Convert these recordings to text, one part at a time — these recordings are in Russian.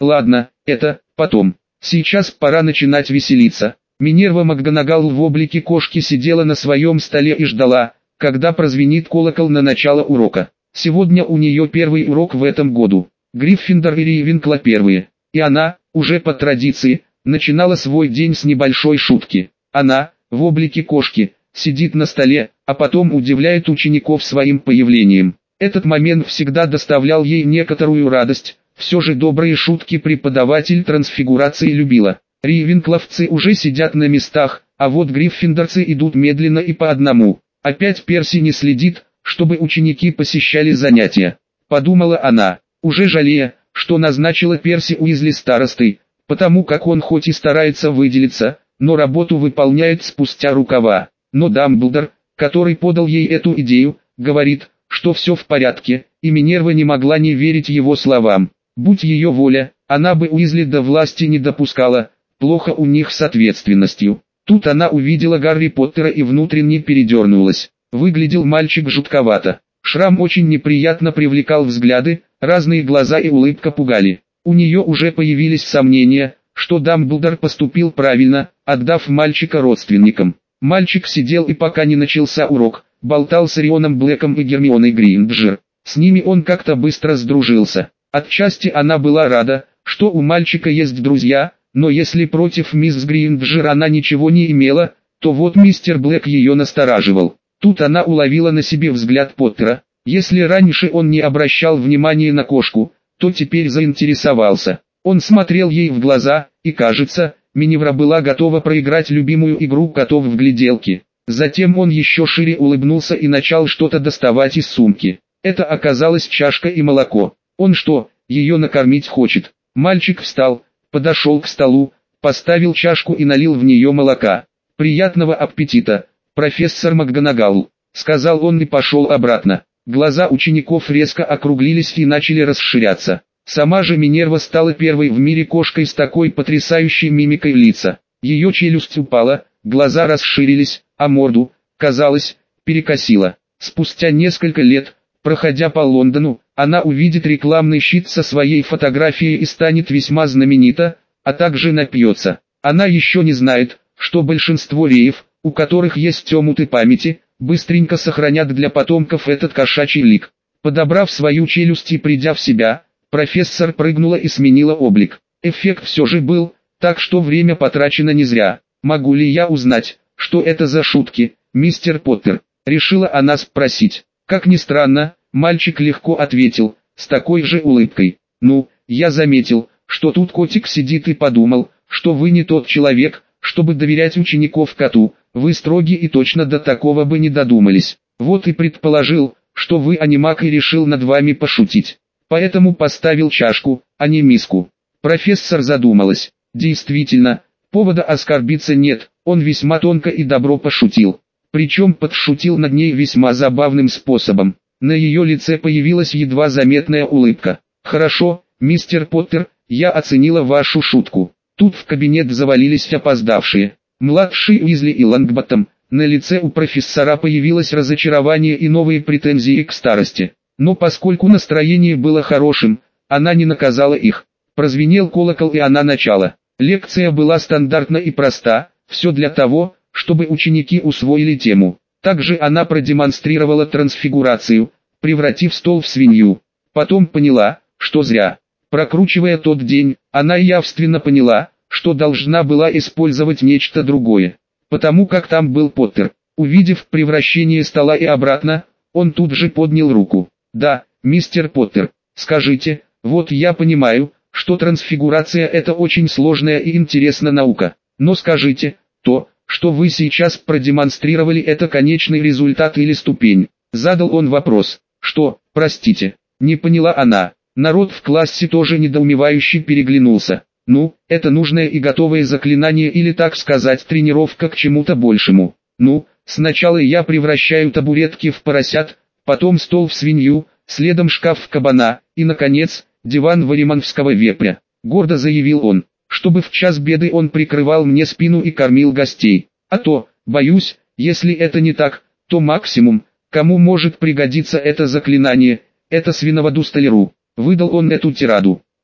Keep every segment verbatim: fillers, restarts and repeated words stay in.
Ладно, это потом. Сейчас пора начинать веселиться. Минерва МакГонагал в облике кошки сидела на своем столе и ждала, когда прозвенит колокол на начало урока. Сегодня у нее первый урок в этом году. Гриффиндор и Рейвенкло первые. И она, уже по традиции, начинала свой день с небольшой шутки. Она, в облике кошки, сидит на столе, а потом удивляет учеников своим появлением. Этот момент всегда доставлял ей некоторую радость, все же добрые шутки преподаватель трансфигурации любила. Рейвенкловцы уже сидят на местах, а вот гриффиндорцы идут медленно и по одному. Опять Перси не следит, чтобы ученики посещали занятия. Подумала она, уже жалея, что назначила Перси Уизли старостой, потому как он хоть и старается выделиться, но работу выполняет спустя рукава. Но Дамблдор, который подал ей эту идею, говорит, что все в порядке, и Минерва не могла не верить его словам. Будь ее воля, она бы Уизли до власти не допускала, плохо у них с ответственностью. Тут она увидела Гарри Поттера и внутренне передернулась. Выглядел мальчик жутковато. Шрам очень неприятно привлекал взгляды, разные глаза и улыбка пугали. У нее уже появились сомнения, что Дамблдор поступил правильно, отдав мальчика родственникам. Мальчик сидел и пока не начался урок, болтал с Рионом Блэком и Гермионой Грейнджер. С ними он как-то быстро сдружился. Отчасти она была рада, что у мальчика есть друзья, но если против мисс Грейнджер она ничего не имела, то вот мистер Блэк ее настораживал. Тут она уловила на себе взгляд Поттера. Если раньше он не обращал внимания на кошку, то теперь заинтересовался. Он смотрел ей в глаза, и кажется, Минерва была готова проиграть любимую игру котов в гляделки. Затем он еще шире улыбнулся и начал что-то доставать из сумки. Это оказалась чашка и молоко. Он что, ее накормить хочет? Мальчик встал, подошел к столу, поставил чашку и налил в нее молока. «Приятного аппетита, профессор МакГонагал», — сказал он и пошел обратно. Глаза учеников резко округлились и начали расширяться. Сама же Минерва стала первой в мире кошкой с такой потрясающей мимикой лица. Ее челюсть упала, глаза расширились, а морду, казалось, перекосило. Спустя несколько лет, проходя по Лондону, она увидит рекламный щит со своей фотографией и станет весьма знаменита, а также напьется. Она еще не знает, что большинство реев, у которых есть омуты памяти, быстренько сохранят для потомков этот кошачий лик. Подобрав свою челюсть и придя в себя, профессор прыгнула и сменила облик. Эффект все же был, так что время потрачено не зря. «Могу ли я узнать, что это за шутки, мистер Поттер?» — решила она спросить. Как ни странно, мальчик легко ответил, с такой же улыбкой. «Ну, я заметил, что тут котик сидит и подумал, что вы не тот человек, чтобы доверять учеников коту, вы строги и точно до такого бы не додумались. Вот и предположил, что вы анимак и решил над вами пошутить. Поэтому поставил чашку, а не миску». Профессор задумалась. Действительно, повода оскорбиться нет, он весьма тонко и добро пошутил. Причем подшутил над ней весьма забавным способом. На ее лице появилась едва заметная улыбка. «Хорошо, мистер Поттер, я оценила вашу шутку». Тут в кабинет завалились опоздавшие. Младший Уизли и Лонгботтом. На лице у профессора появилось разочарование и новые претензии к старости. Но поскольку настроение было хорошим, она не наказала их. Прозвенел колокол и она начала. Лекция была стандартна и проста, все для того, чтобы ученики усвоили тему. Также она продемонстрировала трансфигурацию, превратив стол в свинью. Потом поняла, что зря. Прокручивая тот день, она явственно поняла, что должна была использовать нечто другое. Потому как там был Поттер. Увидев превращение стола и обратно, он тут же поднял руку. «Да, мистер Поттер, скажите, вот я понимаю, что трансфигурация это очень сложная и интересная наука. Но скажите, то, что вы сейчас продемонстрировали, это конечный результат или ступень?» Задал он вопрос. «Что, простите?» Не поняла она. Народ в классе тоже недоумевающе переглянулся. «Ну, это нужное и готовое заклинание или, так сказать, тренировка к чему-то большему. Ну, сначала я превращаю табуретки в поросят, потом стол в свинью, следом шкаф в кабана, и, наконец, диван в ариманского вепря», — гордо заявил он, чтобы в час беды он прикрывал мне спину и кормил гостей. «А то, боюсь, если это не так, то максимум, кому может пригодиться это заклинание, это свиноводу столяру». Выдал он эту тираду.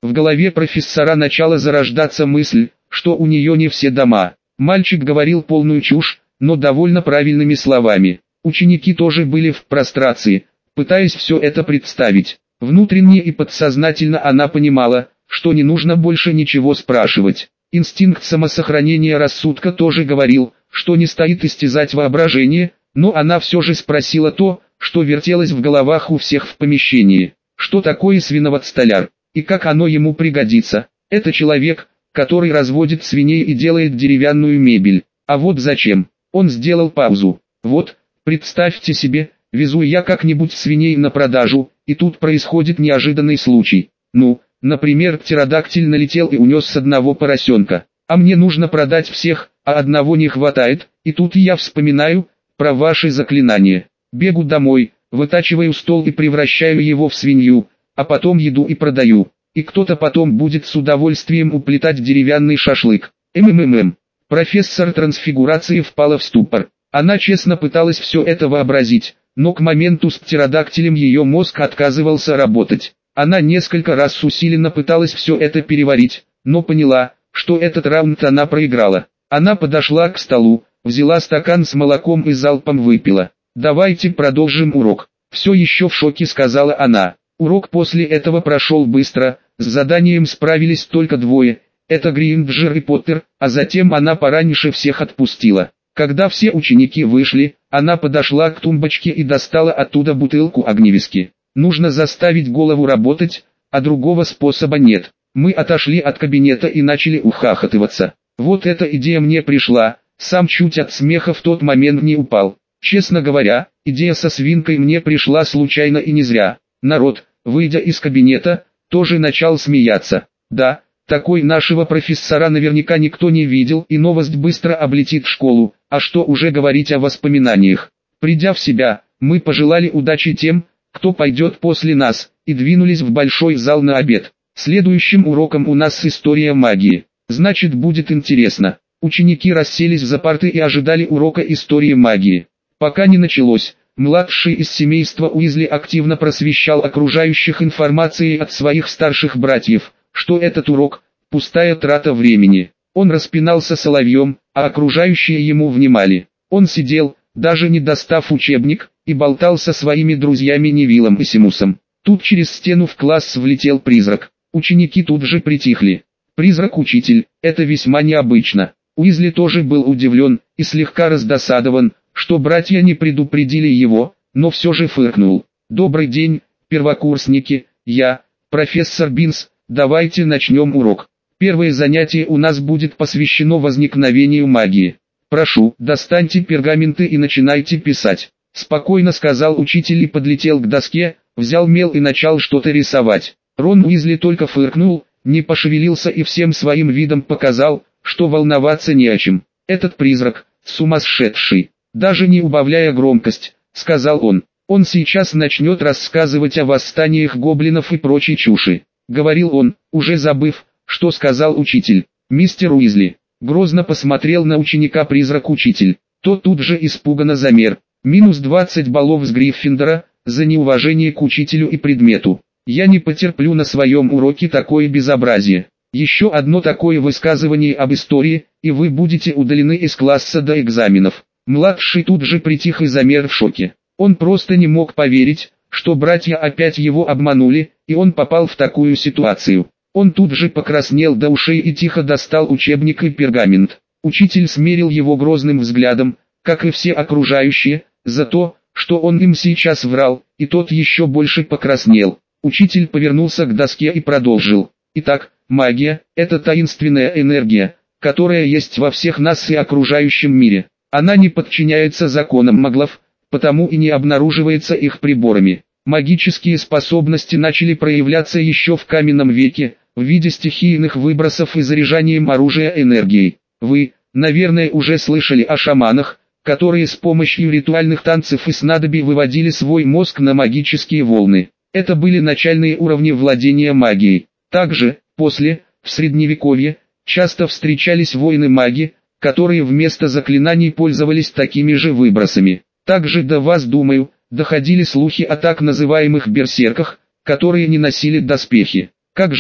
В голове профессора начала зарождаться мысль, что у нее не все дома. Мальчик говорил полную чушь, но довольно правильными словами. Ученики тоже были в прострации, пытаясь все это представить. Внутренне и подсознательно она понимала, что не нужно больше ничего спрашивать. Инстинкт самосохранения рассудка тоже говорил, что не стоит истязать воображение, но она все же спросила то, что вертелось в головах у всех в помещении. Что такое свиновод-столяр, и как оно ему пригодится? Это человек, который разводит свиней и делает деревянную мебель. А вот зачем? Он сделал паузу. Вот, представьте себе, везу я как-нибудь свиней на продажу, и тут происходит неожиданный случай. Ну, например, птеродактиль налетел и унес с одного поросенка. А мне нужно продать всех, а одного не хватает, и тут я вспоминаю про ваши заклинания. Бегу домой, вытачиваю стол и превращаю его в свинью, а потом еду и продаю. И кто-то потом будет с удовольствием уплетать деревянный шашлык. МММ. Профессор трансфигурации впала в ступор. Она честно пыталась все это вообразить, но к моменту с птеродактилем ее мозг отказывался работать. Она несколько раз усиленно пыталась все это переварить, но поняла, что этот раунд она проиграла. Она подошла к столу, взяла стакан с молоком и залпом выпила. «Давайте продолжим урок», — все еще в шоке сказала она. Урок после этого прошел быстро, с заданием справились только двое, это Гринджер и Поттер, а затем она пораньше всех отпустила. Когда все ученики вышли, она подошла к тумбочке и достала оттуда бутылку огневиски. Нужно заставить голову работать, а другого способа нет. Мы отошли от кабинета и начали ухахатываться. Вот эта идея мне пришла, сам чуть от смеха в тот момент не упал. Честно говоря, идея со свинкой мне пришла случайно и не зря. Народ, выйдя из кабинета, тоже начал смеяться. Да, такой нашего профессора наверняка никто не видел, и новость быстро облетит школу, а что уже говорить о воспоминаниях. Придя в себя, мы пожелали удачи тем, кто пойдет после нас, и двинулись в большой зал на обед. Следующим уроком у нас история магии. Значит, будет интересно. Ученики расселись за парты и ожидали урока истории магии. Пока не началось, младший из семейства Уизли активно просвещал окружающих информацией от своих старших братьев, что этот урок – пустая трата времени. Он распинался соловьем, а окружающие ему внимали. Он сидел, даже не достав учебник, и болтал со своими друзьями Невиллом и Симусом. Тут через стену в класс влетел призрак. Ученики тут же притихли. Призрак-учитель – это весьма необычно. Уизли тоже был удивлен и слегка раздосадован, что братья не предупредили его, но все же фыркнул. «Добрый день, первокурсники, я, профессор Бинс, давайте начнем урок. Первое занятие у нас будет посвящено возникновению магии. Прошу, достаньте пергаменты и начинайте писать», — спокойно сказал учитель и подлетел к доске, взял мел и начал что-то рисовать. Рон Уизли только фыркнул, не пошевелился и всем своим видом показал, что волноваться не о чем. «Этот призрак, сумасшедший», даже не убавляя громкость, сказал он. «Он сейчас начнет рассказывать о восстаниях гоблинов и прочей чуши», — говорил он, уже забыв, что сказал учитель. «Мистер Уизли», грозно посмотрел на ученика призрак-учитель. Тот тут же испуганно замер. «Минус двадцать баллов с Гриффиндора, за неуважение к учителю и предмету. Я не потерплю на своем уроке такое безобразие. Еще одно такое высказывание об истории, и вы будете удалены из класса до экзаменов». Младший тут же притих и замер в шоке. Он просто не мог поверить, что братья опять его обманули, и он попал в такую ситуацию. Он тут же покраснел до ушей и тихо достал учебник и пергамент. Учитель смерил его грозным взглядом, как и все окружающие, за то, что он им сейчас врал, и тот еще больше покраснел. Учитель повернулся к доске и продолжил. «Итак, магия – это таинственная энергия, которая есть во всех нас и окружающем мире. Она не подчиняется законам маглов, потому и не обнаруживается их приборами. Магические способности начали проявляться еще в каменном веке, в виде стихийных выбросов и заряжанием оружия энергией. Вы, наверное, уже слышали о шаманах, которые с помощью ритуальных танцев и снадобий выводили свой мозг на магические волны. Это были начальные уровни владения магией. Также, после, в средневековье, часто встречались воины-маги, которые вместо заклинаний пользовались такими же выбросами. Также до вас, думаю, доходили слухи о так называемых берсерках, которые не носили доспехи. Как жаль,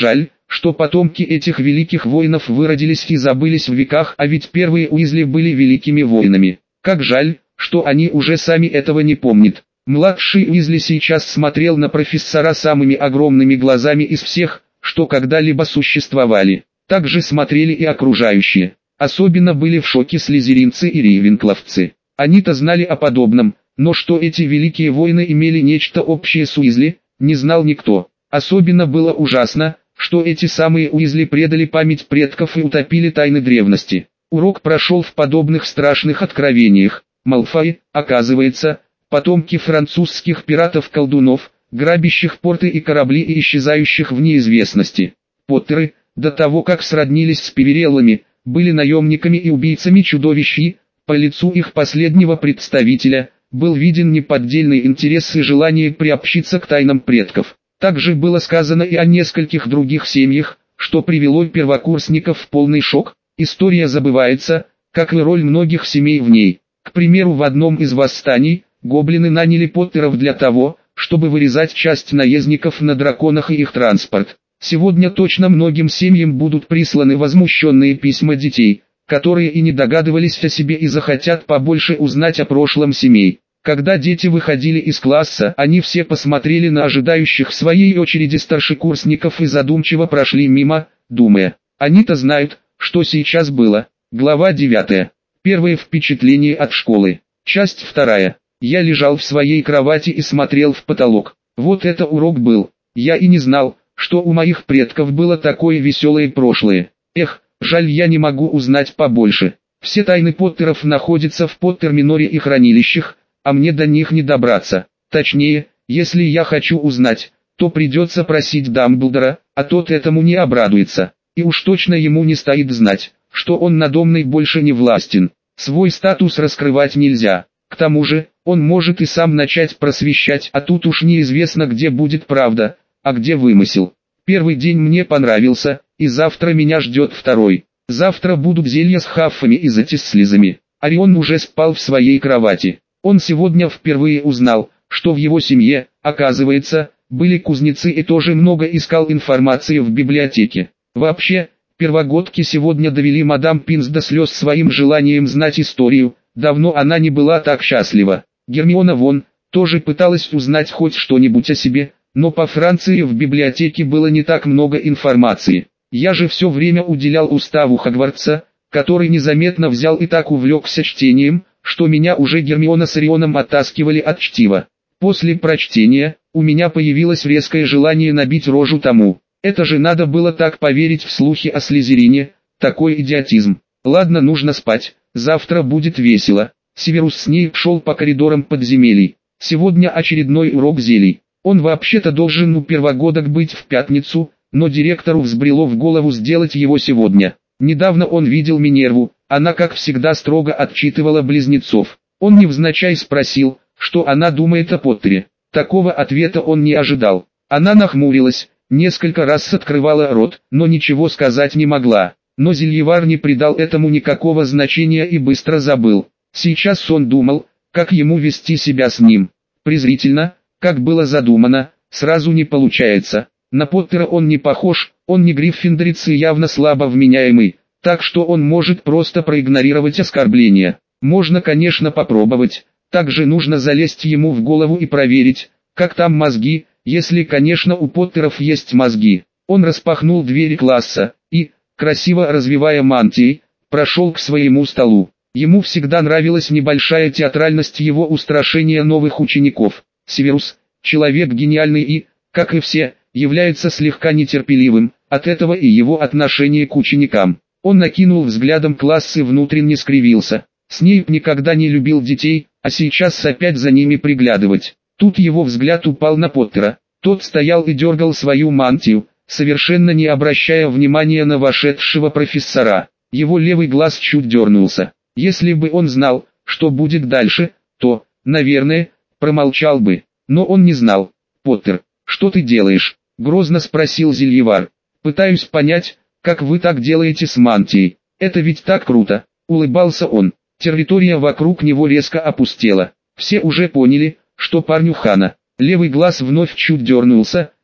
что потомки этих великих воинов выродились и забылись в веках, а ведь первые Уизли были великими воинами. Как жаль, что они уже сами этого не помнят. Младший Уизли сейчас смотрел на профессора самыми огромными глазами из всех, что когда-либо существовали. Так же смотрели и окружающие. Особенно были в шоке слизеринцы и рейвенкловцы. Они-то знали о подобном, но что эти великие воины имели нечто общее с Уизли, не знал никто. Особенно было ужасно, что эти самые Уизли предали память предков и утопили тайны древности. Урок прошел в подобных страшных откровениях. Малфой, оказывается, потомки французских пиратов-колдунов, грабящих порты и корабли и исчезающих в неизвестности. Поттеры, до того как сроднились с Певереллами, были наемниками и убийцами чудовищ и, по лицу их последнего представителя, был виден неподдельный интерес и желание приобщиться к тайнам предков. Также было сказано и о нескольких других семьях, что привело первокурсников в полный шок. История забывается, как и роль многих семей в ней. К примеру, в одном из восстаний, гоблины наняли Поттеров для того, чтобы вырезать часть наездников на драконах и их транспорт. Сегодня точно многим семьям будут присланы возмущенные письма детей, которые и не догадывались о себе и захотят побольше узнать о прошлом семей. Когда дети выходили из класса, они все посмотрели на ожидающих в своей очереди старшекурсников и задумчиво прошли мимо, думая, они-то знают, что сейчас было. Глава девятая. Первые впечатления от школы. Часть вторая. Я лежал в своей кровати и смотрел в потолок. Вот это урок был. Я и не знал, что у моих предков было такое веселое прошлое. Эх, жаль, я не могу узнать побольше. Все тайны Поттеров находятся в Поттер-миноре и хранилищах, а мне до них не добраться. Точнее, если я хочу узнать, то придется просить Дамблдора, а тот этому не обрадуется. И уж точно ему не стоит знать, что он надо мной больше не властен. Свой статус раскрывать нельзя. К тому же, он может и сам начать просвещать, а тут уж неизвестно, где будет правда, а где вымысел. Первый день мне понравился, и завтра меня ждет второй. Завтра будут зелья с хаффами и затислизами. Орион уже спал в своей кровати. Он сегодня впервые узнал, что в его семье, оказывается, были кузнецы и тоже много искал информации в библиотеке. Вообще, первогодки сегодня довели мадам Пинс до слез своим желанием знать историю, давно она не была так счастлива. Гермиона вон, тоже пыталась узнать хоть что-нибудь о себе, но по Франции в библиотеке было не так много информации. Я же все время уделял уставу Хогвартса, который незаметно взял и так увлекся чтением, что меня уже Гермиона с Орионом оттаскивали от чтива. После прочтения, у меня появилось резкое желание набить рожу тому. Это же надо было так поверить в слухи о Слизерине, такой идиотизм. Ладно, нужно спать, завтра будет весело. Северус Снейп шел по коридорам подземелий. Сегодня очередной урок зелий. Он вообще-то должен у первогодок быть в пятницу, но директору взбрело в голову сделать его сегодня. Недавно он видел Минерву, она как всегда строго отчитывала близнецов. Он невзначай спросил, что она думает о Поттере. Такого ответа он не ожидал. Она нахмурилась, несколько раз открывала рот, но ничего сказать не могла. Но Зельевар не придал этому никакого значения и быстро забыл. Сейчас он думал, как ему вести себя с ним. Презрительно, как было задумано, сразу не получается. На Поттера он не похож, он не гриффиндорец и явно слабо вменяемый, так что он может просто проигнорировать оскорбления. Можно, конечно, попробовать, также нужно залезть ему в голову и проверить, как там мозги, если, конечно, у Поттеров есть мозги. Он распахнул двери класса и, красиво развивая мантией, прошел к своему столу. Ему всегда нравилась небольшая театральность его устрашения новых учеников. Северус, человек гениальный и, как и все, является слегка нетерпеливым, от этого и его отношение к ученикам. Он накинул взглядом класс и внутренне скривился. Снейп никогда не любил детей, а сейчас опять за ними приглядывать. Тут его взгляд упал на Поттера. Тот стоял и дергал свою мантию, совершенно не обращая внимания на вошедшего профессора. Его левый глаз чуть дернулся. Если бы он знал, что будет дальше, то, наверное, промолчал бы. Но он не знал. «Поттер, что ты делаешь?» — грозно спросил Зельевар. «Пытаюсь понять, как вы так делаете с мантией. Это ведь так круто!» — улыбался он. Территория вокруг него резко опустела. Все уже поняли, что парню хана. Левый глаз вновь чуть дернулся,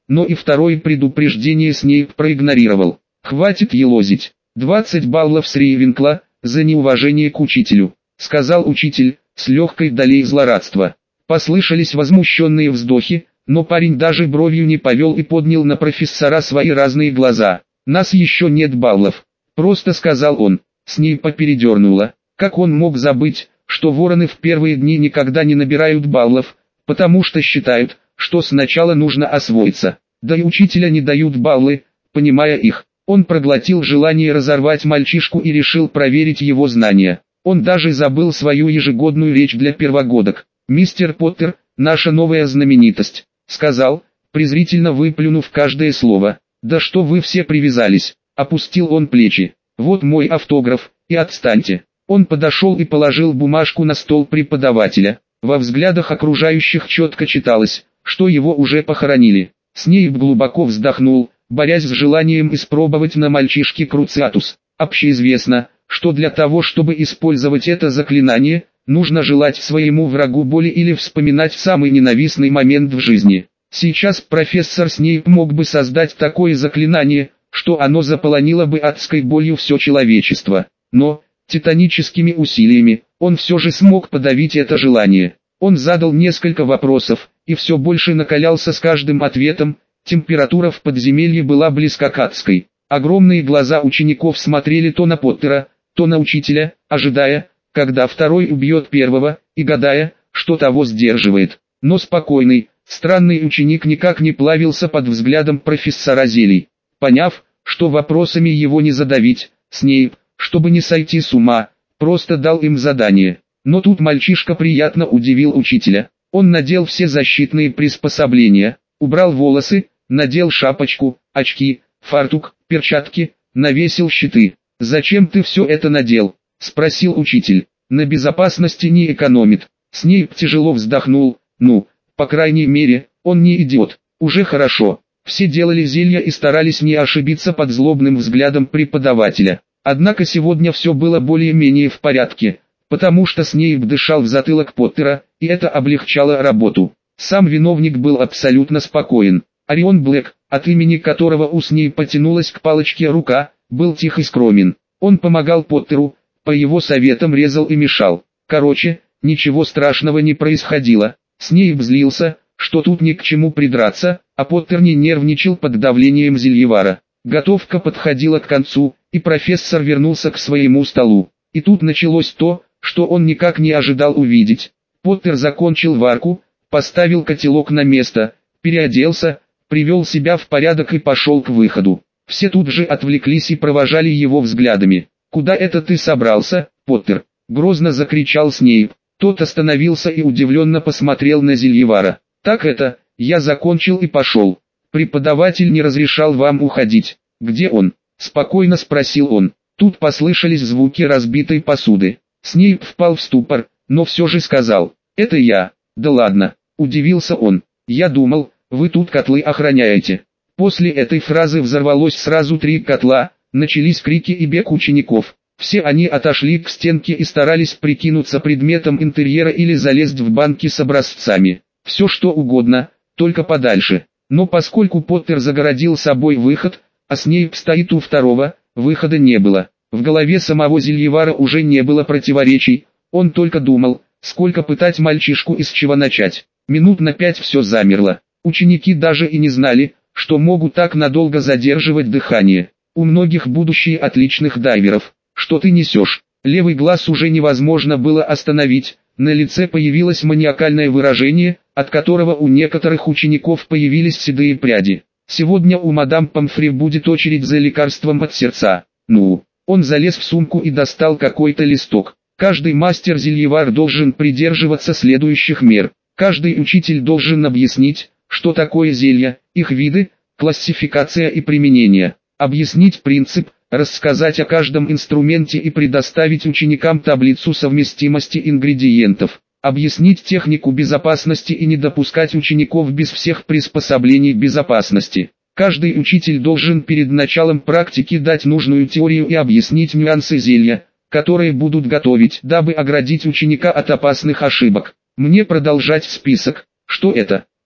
но и второе предупреждение Снейп проигнорировал. «Хватит елозить. двадцать баллов с Рейвенкла за неуважение к учителю», — сказал учитель, с легкой долей злорадства. Послышались возмущенные вздохи, но парень даже бровью не повел и поднял на профессора свои разные глаза. «Нас еще нет баллов», — просто сказал он. Снейпа передернуло. Как он мог забыть, что вороны в первые дни никогда не набирают баллов, потому что считают, что сначала нужно освоиться. Да и учителя не дают баллы, понимая их. Он проглотил желание разорвать мальчишку и решил проверить его знания. Он даже забыл свою ежегодную речь для первогодок. «Мистер Поттер, наша новая знаменитость», — сказал, презрительно выплюнув каждое слово. «Да что вы все привязались?» Опустил он плечи. «Вот мой автограф, и отстаньте». Он подошел и положил бумажку на стол преподавателя. Во взглядах окружающих четко читалось, что его уже похоронили. Снейп глубоко вздохнул, борясь с желанием испробовать на мальчишке Круциатус. Общеизвестно, что для того, чтобы использовать это заклинание, нужно желать своему врагу боли или вспоминать самый ненавистный момент в жизни. Сейчас профессор Снейп мог бы создать такое заклинание, что оно заполонило бы адской болью все человечество. Но, титаническими усилиями, он все же смог подавить это желание. Он задал несколько вопросов, и все больше накалялся с каждым ответом. Температура в подземелье была близка к адской. Огромные глаза учеников смотрели то на Поттера, то на учителя, ожидая, когда второй убьет первого, и гадая, что того сдерживает. Но спокойный, странный ученик никак не плавился под взглядом профессора зелий. Поняв, что вопросами его не задавить, Снейп, чтобы не сойти с ума, просто дал им задание. Но тут мальчишка приятно удивил учителя. Он надел все защитные приспособления, убрал волосы, надел шапочку, очки, фартук, перчатки, навесил щиты. «Зачем ты все это надел?» — спросил учитель. «На безопасности не экономит». Снейп тяжело вздохнул. «Ну, по крайней мере, он не идиот. Уже хорошо». Все делали зелья и старались не ошибиться под злобным взглядом преподавателя. Однако сегодня все было более-менее в порядке, потому что Снейп дышал в затылок Поттера, и это облегчало работу. Сам виновник был абсолютно спокоен. Орион Блэк, от имени которого у Снейпа тянулась к палочке рука, был тих и скромен. Он помогал Поттеру, по его советам резал и мешал. Короче, ничего страшного не происходило. Снейп злился, что тут ни к чему придраться, а Поттер не нервничал под давлением зельевара. Готовка подходила к концу, и профессор вернулся к своему столу. И тут началось то, что он никак не ожидал увидеть. Поттер закончил варку, поставил котелок на место, переоделся, привел себя в порядок и пошел к выходу. Все тут же отвлеклись и провожали его взглядами. «Куда это ты собрался, Поттер?» — грозно закричал Снейп. Тот остановился и удивленно посмотрел на зельевара. «Так это, я закончил и пошел. Преподаватель не разрешал вам уходить. Где он?» — спокойно спросил он. Тут послышались звуки разбитой посуды. Снейп впал в ступор, но все же сказал: «Это я». «Да ладно», — удивился он. «Я думал, вы тут котлы охраняете». После этой фразы взорвалось сразу три котла, начались крики и бег учеников. Все они отошли к стенке и старались прикинуться предметом интерьера или залезть в банки с образцами. Все что угодно, только подальше. Но поскольку Поттер загородил собой выход, а Снейп стоит у второго, выхода не было. В голове самого зельевара уже не было противоречий, он только думал, сколько пытать мальчишку и с чего начать. Минут на пять все замерло. Ученики даже и не знали, что могут так надолго задерживать дыхание. У многих будущие отличных дайверов. «Что ты несешь?» Левый глаз уже невозможно было остановить, на лице появилось маниакальное выражение, от которого у некоторых учеников появились седые пряди. «Сегодня у мадам Помфри будет очередь за лекарством от сердца». «Ну?» Он залез в сумку и достал какой-то листок. Каждый мастер-зельевар должен придерживаться следующих мер. Каждый учитель должен объяснить, что такое зелья, их виды, классификация и применение. Объяснить принцип, рассказать о каждом инструменте и предоставить ученикам таблицу совместимости ингредиентов. Объяснить технику безопасности и не допускать учеников без всех приспособлений безопасности. Каждый учитель должен перед началом практики дать нужную теорию и объяснить нюансы зелья, которые будут готовить, дабы оградить ученика от опасных ошибок. Мне продолжать список. Что это?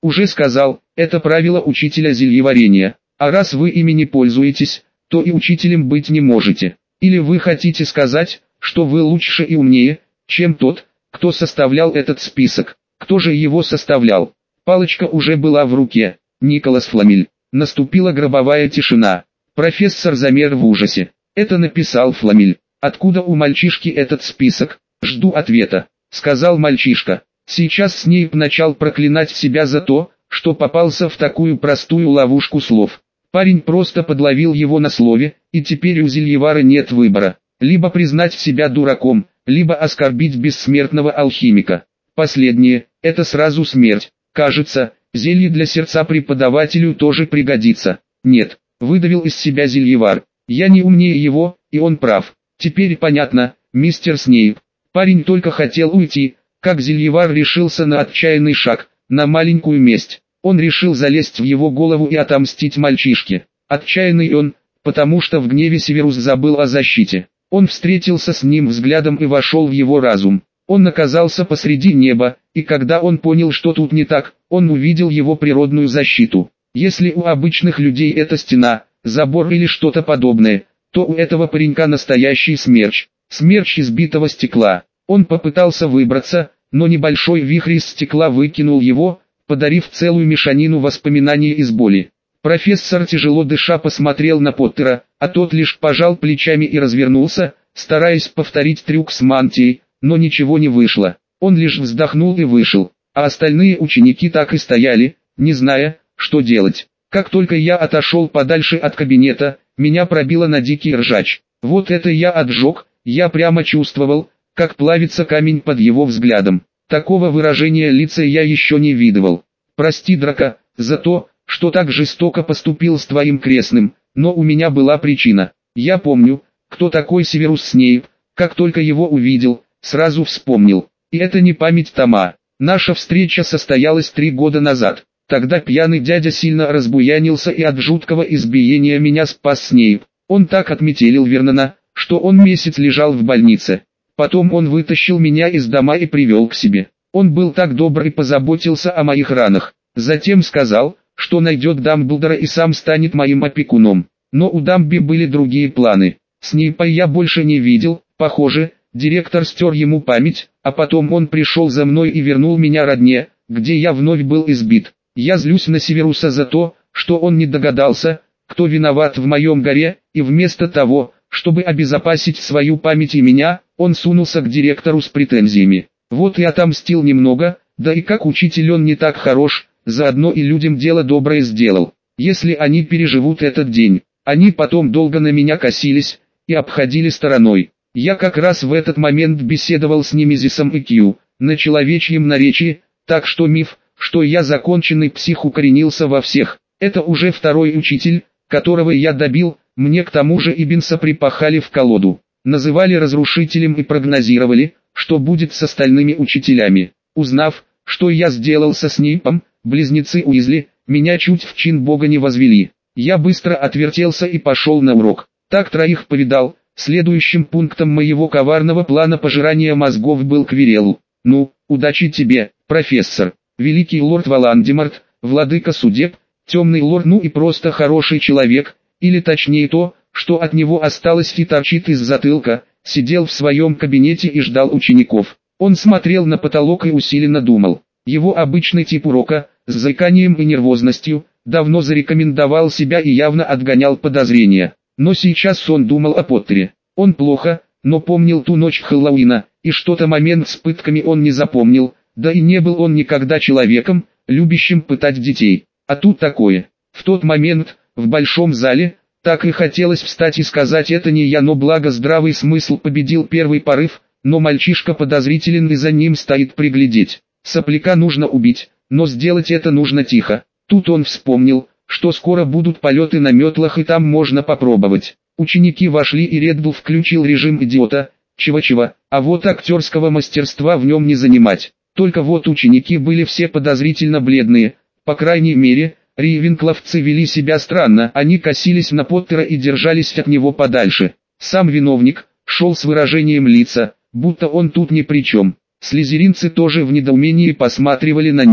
Уже сказал, это правило учителя зельеварения. А раз вы ими не пользуетесь, то и учителем быть не можете. Или вы хотите сказать, что вы лучше и умнее, чем тот, кто составлял этот список? Кто же его составлял? Палочка уже была в руке. Николас Фламель. Наступила гробовая тишина. Профессор замер в ужасе. Это написал Фламель. Откуда у мальчишки этот список? Жду ответа, сказал мальчишка. Сейчас Снейп начал проклинать себя за то, что попался в такую простую ловушку слов. Парень просто подловил его на слове, и теперь у Зельевара нет выбора. Либо признать себя дураком, либо оскорбить бессмертного алхимика. Последнее – это сразу смерть. Кажется, зелье для сердца преподавателю тоже пригодится. Нет, выдавил из себя Зельевар. Я не умнее его, и он прав. Теперь понятно, мистер Снейп. Парень только хотел уйти, как Зельевар решился на отчаянный шаг, на маленькую месть. Он решил залезть в его голову и отомстить мальчишке. Отчаянный он, потому что в гневе Северус забыл о защите. Он встретился с ним взглядом и вошел в его разум. Он оказался посреди неба, и когда он понял, что тут не так, он увидел его природную защиту. Если у обычных людей это стена, забор или что-то подобное, то у этого паренька настоящий смерч. Смерч из битого стекла. Он попытался выбраться, но небольшой вихрь из стекла выкинул его, подарив целую мешанину воспоминаний из боли. Профессор тяжело дыша посмотрел на Поттера, а тот лишь пожал плечами и развернулся, стараясь повторить трюк с мантией, но ничего не вышло. Он лишь вздохнул и вышел, а остальные ученики так и стояли, не зная, что делать. Как только я отошел подальше от кабинета, меня пробило на дикий ржач. Вот это я отжег, я прямо чувствовал, как плавится камень под его взглядом. Такого выражения лица я еще не видывал. Прости, Драко, за то, что так жестоко поступил с твоим крестным, но у меня была причина. Я помню, кто такой Северус Снейп, как только его увидел, сразу вспомнил. И это не память Тома. Наша встреча состоялась три года назад. Тогда пьяный дядя сильно разбуянился и от жуткого избиения меня спас Снейп. Он так отметелил Вернона, что он месяц лежал в больнице. Потом он вытащил меня из дома и привел к себе. Он был так добр и позаботился о моих ранах. Затем сказал, что найдет Дамблдора и сам станет моим опекуном. Но у Дамби были другие планы. Снейпа я больше не видел, похоже, директор стер ему память, а потом он пришел за мной и вернул меня родне, где я вновь был избит. Я злюсь на Северуса за то, что он не догадался, кто виноват в моем горе, и вместо того, чтобы обезопасить свою память и меня, он сунулся к директору с претензиями. Вот и отомстил немного, да и как учитель он не так хорош, заодно и людям дело доброе сделал. Если они переживут этот день, они потом долго на меня косились и обходили стороной. Я как раз в этот момент беседовал с Немезисом и Кью, на человечьем наречии, так что миф, что я законченный псих, укоренился во всех. Это уже второй учитель, которого я добил. Мне к тому же и Бинса припахали в колоду. Называли разрушителем и прогнозировали, что будет с остальными учителями. Узнав, что я сделал со Снейпом, близнецы Уизли, меня чуть в чин бога не возвели. Я быстро отвертелся и пошел на урок. Так троих повидал. Следующим пунктом моего коварного плана пожирания мозгов был Квирелл. Ну, удачи тебе, профессор. Великий лорд Волан-де-Морт, владыка судеб, темный лорд, ну и просто хороший человек, или точнее то, что от него осталось и торчит из затылка, сидел в своем кабинете и ждал учеников. Он смотрел на потолок и усиленно думал. Его обычный тип урока, с заиканием и нервозностью, давно зарекомендовал себя и явно отгонял подозрения. Но сейчас он думал о Поттере. Он плохо, но помнил ту ночь Хэллоуина, и что-то момент с пытками он не запомнил, да и не был он никогда человеком, любящим пытать детей. А тут такое. В тот момент, в большом зале, так и хотелось встать и сказать: это не я, но благо здравый смысл победил первый порыв, но мальчишка подозрителен и за ним стоит приглядеть. Сопляка нужно убить, но сделать это нужно тихо. Тут он вспомнил, что скоро будут полеты на метлах и там можно попробовать. Ученики вошли и Реддл включил режим идиота, чего-чего, а вот актерского мастерства в нем не занимать. Только вот ученики были все подозрительно бледные, по крайней мере, рейвенкловцы вели себя странно, они косились на Поттера и держались от него подальше. Сам виновник шел с выражением лица, будто он тут ни при чем. Слизеринцы тоже в недоумении посматривали на них.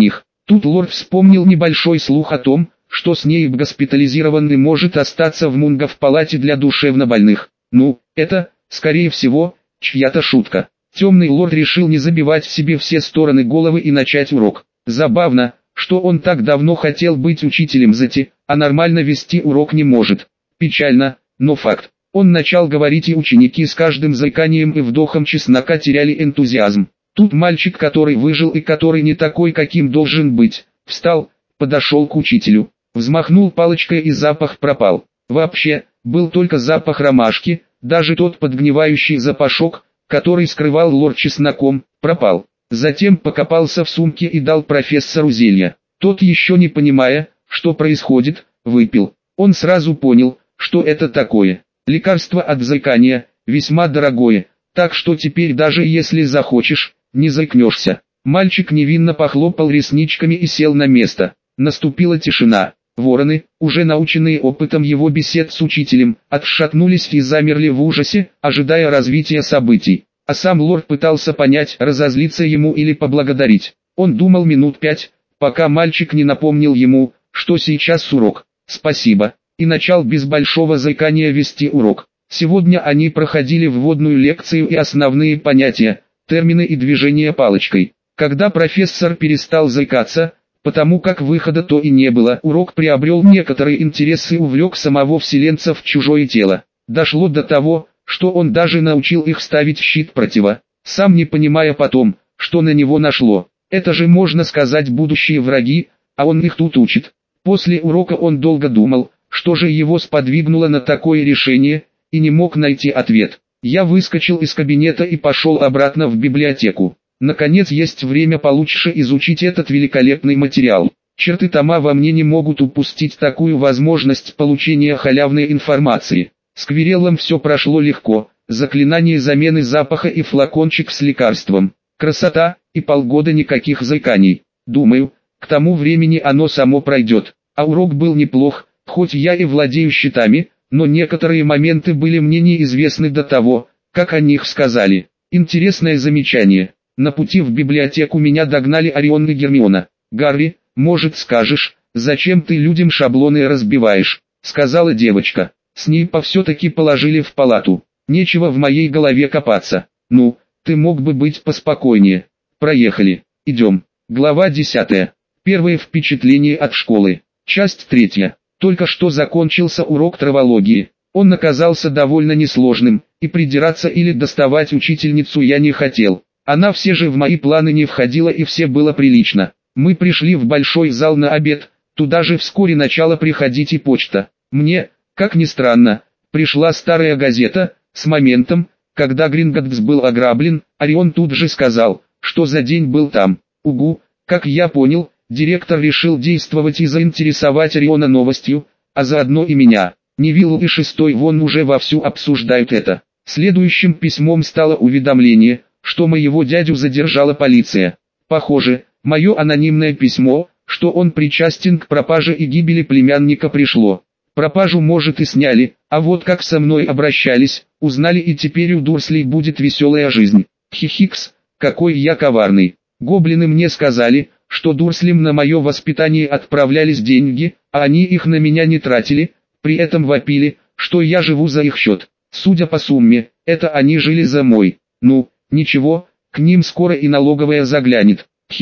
Тут лорд вспомнил небольшой слух о том, что Снейп госпитализированный может остаться в Мунго в палате для душевнобольных. Ну, это, скорее всего, чья-то шутка. Темный лорд решил не забивать себе все стороны головы и начать урок. Забавно, что он так давно хотел быть учителем Зати, а нормально вести урок не может. Печально, но факт. Он начал говорить, и ученики с каждым заиканием и вдохом чеснока теряли энтузиазм. Тут мальчик, который выжил и который не такой, каким должен быть, встал, подошел к учителю, взмахнул палочкой, и запах пропал. Вообще, был только запах ромашки, даже тот подгнивающий запашок, который скрывал лорд чесноком, пропал. Затем покопался в сумке и дал профессору зелья. Тот, еще не понимая, что происходит, выпил. Он сразу понял, что это такое. Лекарство от заикания, весьма дорогое, так что теперь даже если захочешь, не заикнешься. Мальчик невинно похлопал ресничками и сел на место. Наступила тишина. Вороны, уже наученные опытом его бесед с учителем, отшатнулись и замерли в ужасе, ожидая развития событий. А сам лорд пытался понять, разозлиться ему или поблагодарить. Он думал минут пять, пока мальчик не напомнил ему, что сейчас урок. «Спасибо», и начал без большого заикания вести урок. Сегодня они проходили вводную лекцию и основные понятия, термины и движения палочкой. Когда профессор перестал заикаться, потому как выхода то и не было, урок приобрел некоторые интересы и увлек самого вселенца в чужое тело. Дошло до того, что он даже научил их ставить щит протива, сам не понимая потом, что на него нашло. Это же, можно сказать, будущие враги, а он их тут учит. После урока он долго думал, что же его сподвигнуло на такое решение, и не мог найти ответ. Я выскочил из кабинета и пошел обратно в библиотеку. Наконец есть время получше изучить этот великолепный материал. Черты тома во мне не могут упустить такую возможность получения халявной информации. С Квиреллом все прошло легко, заклинание замены запаха и флакончик с лекарством. Красота, и полгода никаких заиканий. Думаю, к тому времени оно само пройдет. А урок был неплох, хоть я и владею щитами, но некоторые моменты были мне неизвестны до того, как о них сказали. Интересное замечание. На пути в библиотеку меня догнали Орион и Гермиона. «Гарри, может, скажешь, зачем ты людям шаблоны разбиваешь?» — сказала девочка. Снейпа все-таки положили в палату. Нечего в моей голове копаться. Ну, ты мог бы быть поспокойнее. Проехали. Идем. Глава десятая. Первые впечатления от школы. Часть третья. Только что закончился урок травологии. Он оказался довольно несложным, и придираться или доставать учительницу я не хотел. Она все же в мои планы не входила, и все было прилично. Мы пришли в большой зал на обед, туда же вскоре начала приходить и почта. Мне, как ни странно, пришла старая газета. С моментом, когда Гринготтс был ограблен, Орион тут же сказал, что за день был там. Угу, как я понял, директор решил действовать и заинтересовать Ориона новостью, а заодно и меня. Невилл и Шестой вон уже вовсю обсуждают это. Следующим письмом стало уведомление, что моего дядю задержала полиция. Похоже, мое анонимное письмо, что он причастен к пропаже и гибели племянника, пришло. Пропажу, может, и сняли, а вот как со мной обращались, узнали, и теперь у Дурслей будет веселая жизнь. Хихикс, какой я коварный. Гоблины мне сказали, что Дурслям на мое воспитание отправлялись деньги, а они их на меня не тратили, при этом вопили, что я живу за их счет. Судя по сумме, это они жили за мой. Ну, ничего, к ним скоро и налоговая заглянет.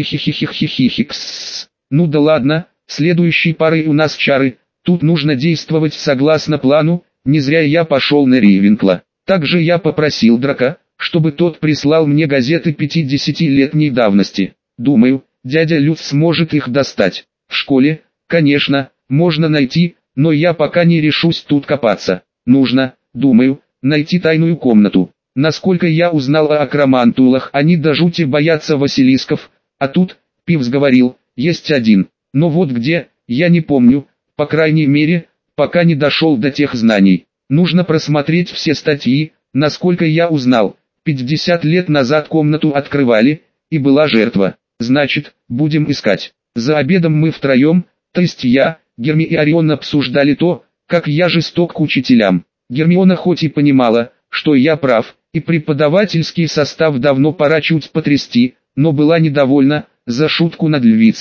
Хихихихихихихикс. Ну да ладно, следующей парой у нас чары. Тут нужно действовать согласно плану, не зря я пошел на Рейвенкла. Также я попросил Драка, чтобы тот прислал мне газеты пятидесятилетней давности. Думаю, дядя Люц сможет их достать. В школе, конечно, можно найти, но я пока не решусь тут копаться. Нужно, думаю, найти тайную комнату. Насколько я узнал о акромантулах, они до жути боятся василисков, а тут, Пивз говорил, есть один. Но вот где, я не помню. По крайней мере, пока не дошел до тех знаний. Нужно просмотреть все статьи. Насколько я узнал, пятьдесят лет назад комнату открывали, и была жертва. Значит, будем искать. За обедом мы втроем, то есть я, Герми и Орион, обсуждали то, как я жесток к учителям. Гермиона хоть и понимала, что я прав, и преподавательский состав давно пора чуть потрясти, но была недовольна, за шутку над львицей.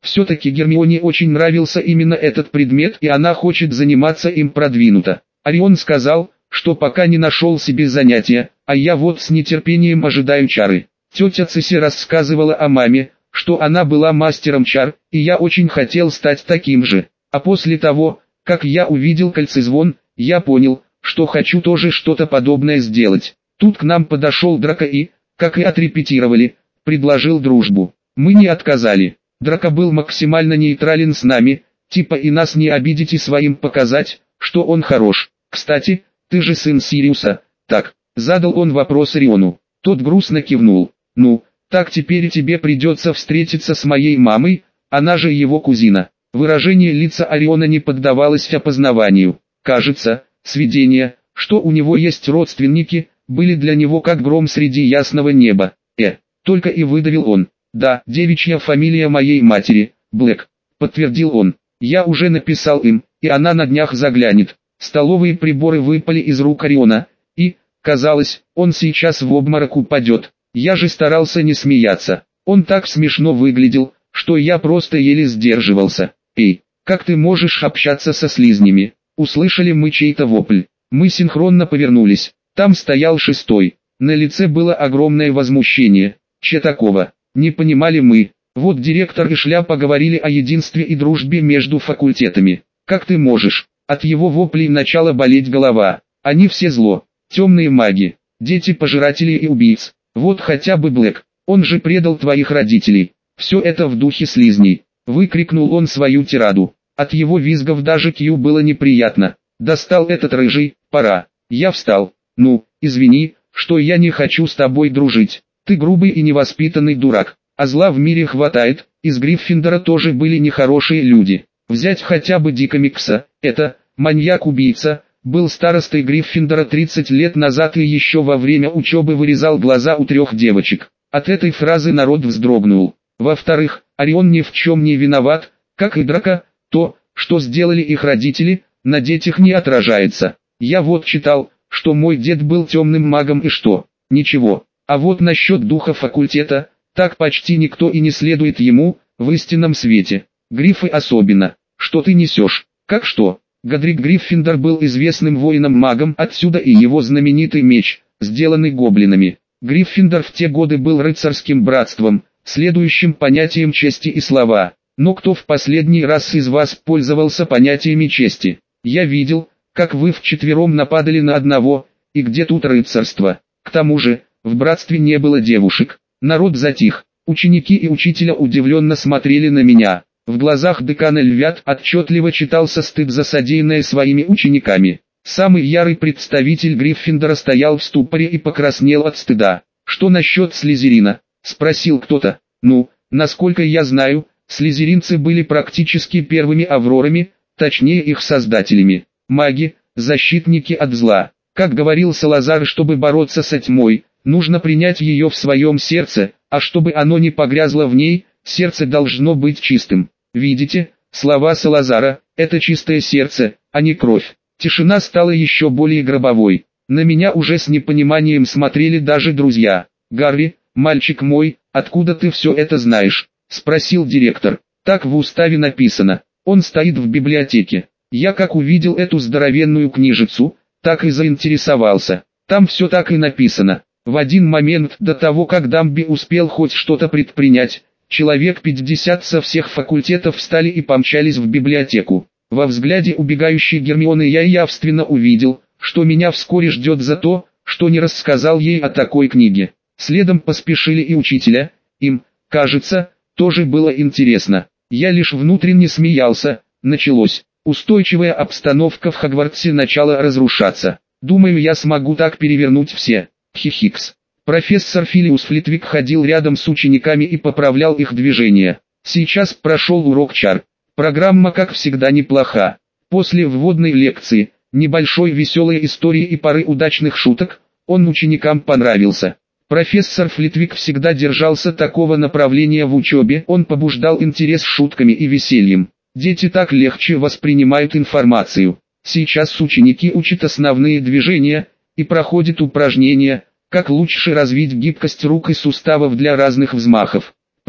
Все-таки Гермионе очень нравился именно этот предмет, и она хочет заниматься им продвинуто. Орион сказал, что пока не нашел себе занятия, а я вот с нетерпением ожидаю чары. Тетя Цесси рассказывала о маме, что она была мастером чар, и я очень хотел стать таким же. А после того, как я увидел кольцезвон, я понял, что хочу тоже что-то подобное сделать. Тут к нам подошел Драко и, как и отрепетировали, предложил дружбу. Мы не отказали. Драко был максимально нейтрален с нами, типа и нас не обидеть и своим показать, что он хорош. Кстати, ты же сын Сириуса, так? Задал он вопрос Ориону. Тот грустно кивнул. Ну, так теперь тебе придется встретиться с моей мамой, она же его кузина. Выражение лица Ориона не поддавалось опознаванию. Кажется, сведения, что у него есть родственники, были для него как гром среди ясного неба. Э, только и выдавил он. Да, девичья фамилия моей матери, Блэк, подтвердил он. Я уже написал им, и она на днях заглянет. Столовые приборы выпали из рук Ориона, и, казалось, он сейчас в обморок упадет. Я же старался не смеяться. Он так смешно выглядел, что я просто еле сдерживался. Эй, как ты можешь общаться со слизнями? Услышали мы чей-то вопль. Мы синхронно повернулись. Там стоял шестой. На лице было огромное возмущение. Че такого? Не понимали мы. Вот директор и Шляпа говорили о единстве и дружбе между факультетами. Как ты можешь? От его воплей начала болеть голова. Они все зло. Темные маги. Дети пожирателей и убийц. Вот хотя бы Блэк. Он же предал твоих родителей. Все это в духе слизней. Выкрикнул он свою тираду. От его визгов даже Кью было неприятно. Достал этот рыжий, пора. Я встал. Ну, извини, что я не хочу с тобой дружить. Ты грубый и невоспитанный дурак. А зла в мире хватает, из Гриффиндора тоже были нехорошие люди. Взять хотя бы Дика Микса, это, маньяк-убийца, был старостой Гриффиндора тридцать лет назад и еще во время учебы вырезал глаза у трех девочек. От этой фразы народ вздрогнул. Во-вторых, Орион ни в чем не виноват, как и Драко, то, что сделали их родители, на детях не отражается. Я вот читал, что мой дед был темным магом и что, ничего. А вот насчет духа факультета, так почти никто и не следует ему, в истинном свете. Гриффы особенно. Что ты несешь? Как что? Годрик Гриффиндор был известным воином-магом, отсюда и его знаменитый меч, сделанный гоблинами. Гриффиндор в те годы был рыцарским братством, следующим понятием чести и слова. Но кто в последний раз из вас пользовался понятиями чести? Я видел, как вы вчетвером нападали на одного, и где тут рыцарство? К тому же, в братстве не было девушек. Народ затих. Ученики и учителя удивленно смотрели на меня. В глазах декана Львят отчетливо читался стыд за содеянное своими учениками. Самый ярый представитель Гриффиндора стоял в ступоре и покраснел от стыда. «Что насчет Слизерина?» – спросил кто-то. «Ну, насколько я знаю, слизеринцы были практически первыми аврорами, точнее их создателями. Маги, защитники от зла. Как говорил Салазар, чтобы бороться с тьмой, нужно принять ее в своем сердце, а чтобы оно не погрязло в ней, сердце должно быть чистым. Видите, слова Салазара – это чистое сердце, а не кровь». Тишина стала еще более гробовой. На меня уже с непониманием смотрели даже друзья. «Гарри, мальчик мой, откуда ты все это знаешь?» – спросил директор. «Так в уставе написано. Он стоит в библиотеке». Я как увидел эту здоровенную книжицу, так и заинтересовался. Там все так и написано. В один момент до того, как Дамби успел хоть что-то предпринять, человек пятьдесят со всех факультетов встали и помчались в библиотеку. Во взгляде убегающей Гермионы я явственно увидел, что меня вскоре ждет за то, что не рассказал ей о такой книге. Следом поспешили и учителя, им, кажется, тоже было интересно. Я лишь внутренне смеялся. Началось. Устойчивая обстановка в Хогвартсе начала разрушаться. Думаю, я смогу так перевернуть все. Хихикс. Профессор Филиус Флитвик ходил рядом с учениками и поправлял их движения. Сейчас прошел урок чар. Программа, как всегда, неплоха. После вводной лекции, небольшой веселой истории и пары удачных шуток, он ученикам понравился. Профессор Флитвик всегда держался такого направления в учебе, он побуждал интерес шутками и весельем. Дети так легче воспринимают информацию. Сейчас ученики учат основные движения и проходят упражнения, как лучше развить гибкость рук и суставов для разных взмахов.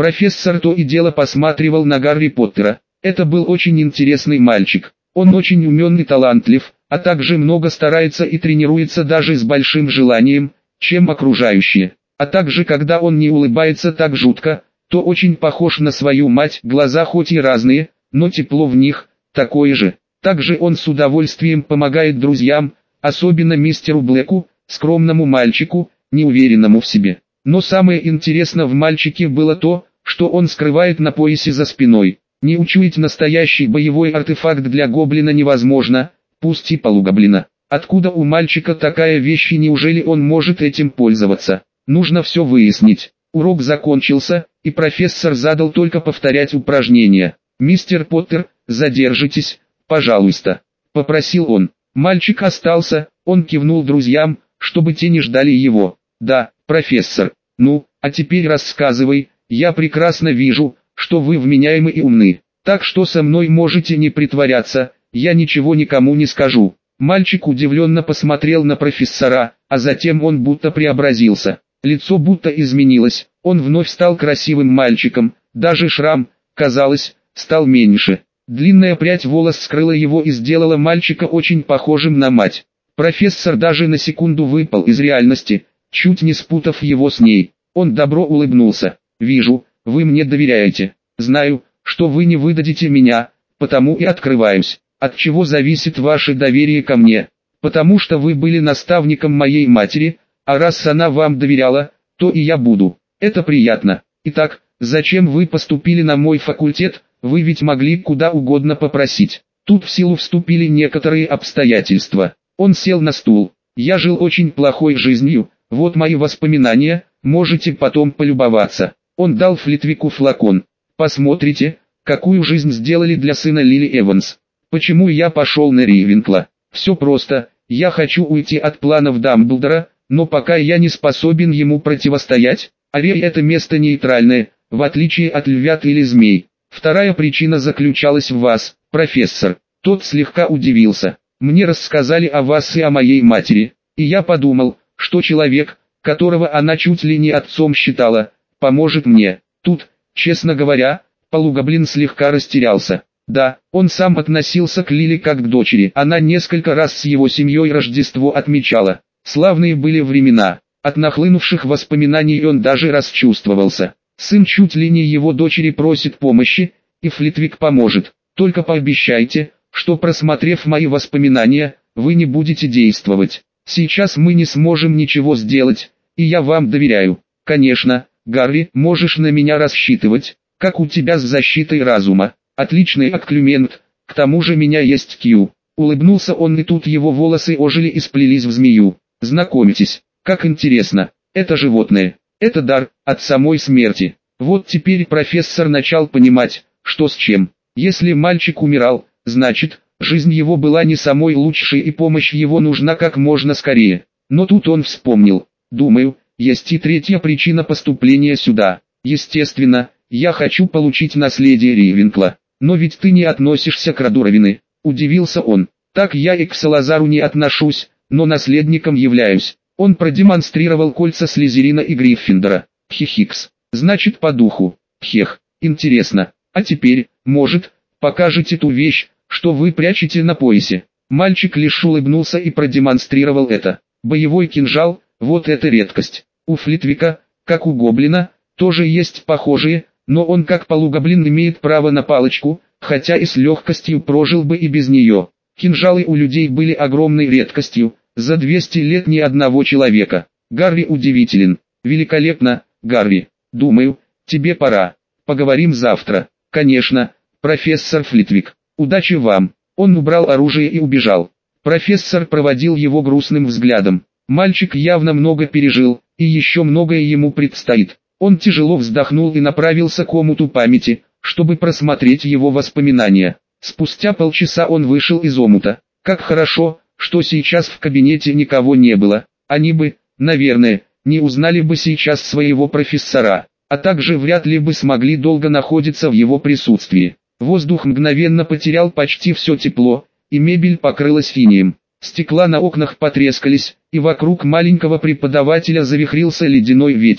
Профессор то и дело посматривал на Гарри Поттера. Это был очень интересный мальчик. Он очень умен и талантлив, а также много старается и тренируется даже с большим желанием, чем окружающие. А также когда он не улыбается так жутко, то очень похож на свою мать, глаза хоть и разные, но тепло в них такое же. Также он с удовольствием помогает друзьям, особенно мистеру Блэку, скромному мальчику, неуверенному в себе. Но самое интересное в мальчике было то, что он скрывает на поясе за спиной. Не учуять настоящий боевой артефакт для гоблина невозможно, пусть и полугоблина. Откуда у мальчика такая вещь и неужели он может этим пользоваться? Нужно все выяснить. Урок закончился, и профессор задал только повторять упражнения. «Мистер Поттер, задержитесь, пожалуйста», — попросил он. Мальчик остался, он кивнул друзьям, чтобы те не ждали его. «Да, профессор, ну, а теперь рассказывай, я прекрасно вижу, что вы вменяемы и умны, так что со мной можете не притворяться, я ничего никому не скажу». Мальчик удивленно посмотрел на профессора, а затем он будто преобразился. Лицо будто изменилось, он вновь стал красивым мальчиком, даже шрам, казалось, стал меньше. Длинная прядь волос скрыла его и сделала мальчика очень похожим на мать. Профессор даже на секунду выпал из реальности, чуть не спутав его с ней. Он добро улыбнулся. «Вижу, вы мне доверяете. Знаю, что вы не выдадите меня, потому и открываюсь. От чего зависит ваше доверие ко мне? Потому что вы были наставником моей матери, а раз она вам доверяла, то и я буду. Это приятно. Итак, зачем вы поступили на мой факультет? Вы ведь могли куда угодно попросить». Тут в силу вступили некоторые обстоятельства. Он сел на стул. «Я жил очень плохой жизнью, вот мои воспоминания, можете потом полюбоваться». Он дал Флитвику флакон. «Посмотрите, какую жизнь сделали для сына Лили Эванс. Почему я пошел на Рейвенкла? Все просто, я хочу уйти от планов Дамблдора, но пока я не способен ему противостоять. Арей это место нейтральное, в отличие от львят или змей. Вторая причина заключалась в вас, профессор». Тот слегка удивился. «Мне рассказали о вас и о моей матери, и я подумал, что человек, которого она чуть ли не отцом считала, поможет мне». Тут, честно говоря, полугоблин слегка растерялся. Да, он сам относился к Лили как к дочери. Она несколько раз с его семьей Рождество отмечала. Славные были времена. От нахлынувших воспоминаний он даже расчувствовался. Сын чуть ли не его дочери просит помощи, и Флитвик поможет. «Только пообещайте, что просмотрев мои воспоминания, вы не будете действовать. Сейчас мы не сможем ничего сделать, и я вам доверяю». «Конечно, Гарри, можешь на меня рассчитывать, как у тебя с защитой разума. Отличный акклюмент, к тому же меня есть Кью». Улыбнулся он, и тут его волосы ожили и сплелись в змею. «Знакомьтесь, как интересно, это животное, это дар от самой смерти». Вот теперь профессор начал понимать, что с чем. Если мальчик умирал, значит, жизнь его была не самой лучшей и помощь его нужна как можно скорее. Но тут он вспомнил. «Думаю, есть и третья причина поступления сюда. Естественно, я хочу получить наследие Рейвенкла. Но ведь ты не относишься к роду Равины», — удивился он. «Так я и к Салазару не отношусь, но наследником являюсь». Он продемонстрировал кольца Слизерина и Гриффиндора. «Хихикс. Значит, по духу. Хех. Интересно. А теперь, может, покажете ту вещь, что вы прячете на поясе?» Мальчик лишь улыбнулся и продемонстрировал это. Боевой кинжал, вот это редкость. У Флитвика, как у гоблина, тоже есть похожие, но он как полугоблин имеет право на палочку, хотя и с легкостью прожил бы и без нее. Кинжалы у людей были огромной редкостью, за двести лет ни одного человека. Гарри удивителен. «Великолепно, Гарри. Думаю, тебе пора. Поговорим завтра». «Конечно, профессор Флитвик. Удачи вам». Он убрал оружие и убежал. Профессор проводил его грустным взглядом. Мальчик явно много пережил, и еще многое ему предстоит. Он тяжело вздохнул и направился к омуту памяти, чтобы просмотреть его воспоминания. Спустя полчаса он вышел из омута. Как хорошо, что сейчас в кабинете никого не было. Они бы, наверное, не узнали бы сейчас своего профессора, а также вряд ли бы смогли долго находиться в его присутствии. Воздух мгновенно потерял почти все тепло, и мебель покрылась инеем. Стекла на окнах потрескались, и вокруг маленького преподавателя завихрился ледяной ветер.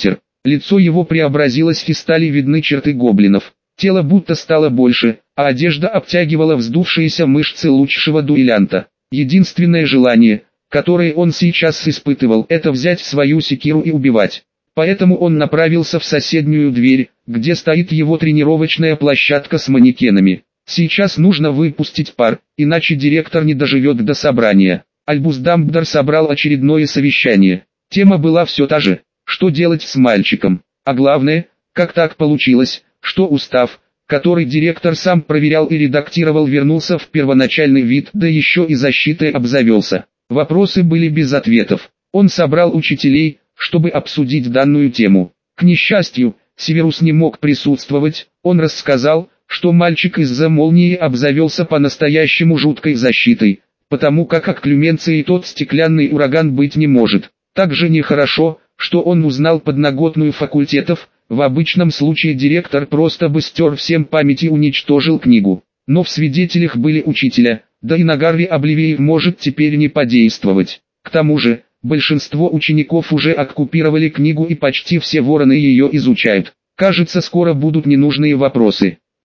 Лицо его преобразилось и стали видны черты гоблинов. Тело будто стало больше, а одежда обтягивала вздувшиеся мышцы лучшего дуэлянта. Единственное желание, которое он сейчас испытывал, это взять свою секиру и убивать. Поэтому он направился в соседнюю дверь, где стоит его тренировочная площадка с манекенами. Сейчас нужно выпустить пар, иначе директор не доживет до собрания. Альбус Дамблдор собрал очередное совещание. Тема была все та же: что делать с мальчиком. А главное, как так получилось, что устав, который директор сам проверял и редактировал, вернулся в первоначальный вид, да еще и защитой обзавелся. Вопросы были без ответов. Он собрал учителей, чтобы обсудить данную тему. К несчастью, Северус не мог присутствовать. Он рассказал, что мальчик из-за молнии обзавелся по-настоящему жуткой защитой, потому как окклюменции тот стеклянный ураган быть не может. Также нехорошо, что он узнал подноготную факультетов. В обычном случае директор просто бы стер всем память и уничтожил книгу. Но в свидетелях были учителя, да и на Гарри Обливиев может теперь не подействовать. К тому же, большинство учеников уже оккупировали книгу и почти все вороны ее изучают. Кажется, скоро будут ненужные вопросы.